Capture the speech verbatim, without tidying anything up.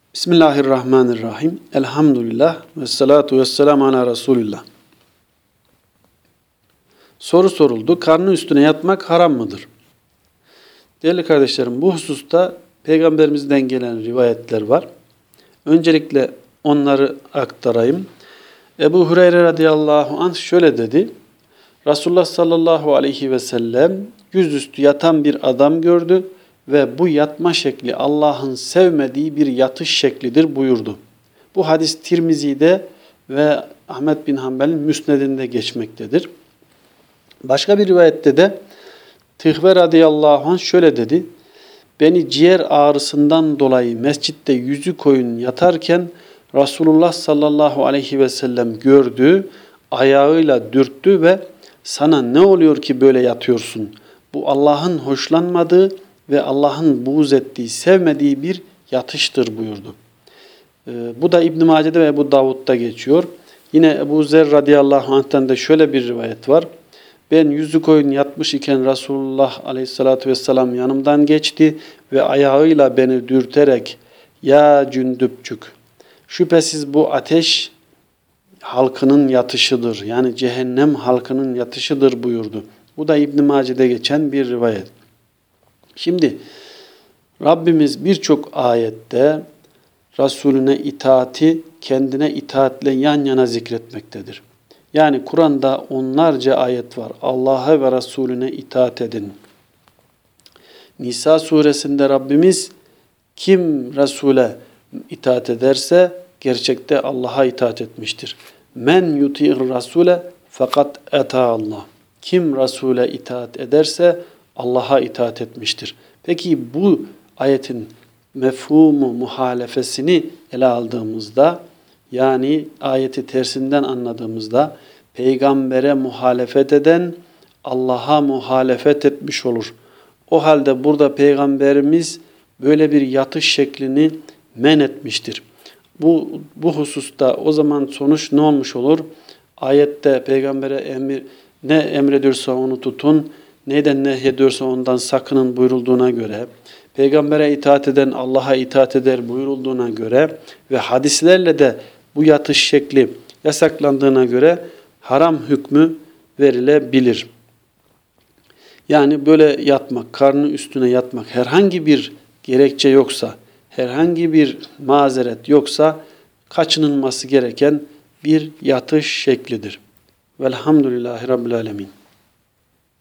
Bismillahirrahmanirrahim. Elhamdülillah ve salatu ve selamu ala Resulillah. Soru soruldu. Karnı üstüne yatmak haram mıdır? Değerli kardeşlerim, bu hususta Peygamberimizden gelen rivayetler var. Öncelikle onları aktarayım. Ebu Hureyre radıyallahu anh şöyle dedi. Resulullah sallallahu aleyhi ve sellem yüzüstü yatan bir adam gördü ve bu yatma şekli Allah'ın sevmediği bir yatış şeklidir buyurdu. Bu hadis Tirmizi'de ve Ahmed bin Hanbel'in Müsned'inde geçmektedir. Başka bir rivayette de Tıhve radıyallahu anh şöyle dedi. Beni ciğer ağrısından dolayı mescitte yüzü koyun yatarken Resulullah sallallahu aleyhi ve sellem gördü, ayağıyla dürttü ve sana ne oluyor ki böyle yatıyorsun? Bu Allah'ın hoşlanmadığı ve Allah'ın buğz ettiği, sevmediği bir yatıştır buyurdu. Ee, bu da İbn-i Mace'de ve Ebu Davud'da geçiyor. Yine Ebu Zer radıyallahu anh'ten de şöyle bir rivayet var. Ben yüzü koyun yatmış iken Resulullah aleyhissalatü vesselam yanımdan geçti ve ayağıyla beni dürterek ya cündüpçük, şüphesiz bu ateş halkının yatışıdır. Yani cehennem halkının yatışıdır buyurdu. Bu da İbn-i Mace'de geçen bir rivayet. Şimdi Rabbimiz birçok ayette Resulüne itaati kendine itaatle yan yana zikretmektedir. Yani Kur'an'da onlarca ayet var. Allah'a ve Resulüne itaat edin. Nisa suresinde Rabbimiz kim Resul'e itaat ederse gerçekte Allah'a itaat etmiştir. Men yuti'ir Rasule fakat eta Allah. Kim Resul'e itaat ederse Allah'a itaat etmiştir. Peki bu ayetin mefhumu muhalefesini ele aldığımızda, yani ayeti tersinden anladığımızda peygambere muhalefet eden Allah'a muhalefet etmiş olur. O halde burada peygamberimiz böyle bir yatış şeklini men etmiştir. Bu, bu hususta o zaman sonuç ne olmuş olur? Ayette peygambere emir, ne emrediyorsa onu tutun, neyden nehyediyorsa ondan sakının buyurulduğuna göre, peygambere itaat eden Allah'a itaat eder buyurulduğuna göre ve hadislerle de bu yatış şekli yasaklandığına göre haram hükmü verilebilir. Yani böyle yatmak, karnı üstüne yatmak herhangi bir gerekçe yoksa, herhangi bir mazeret yoksa kaçınılması gereken bir yatış şeklidir. Velhamdülillahi Rabbil Alemin.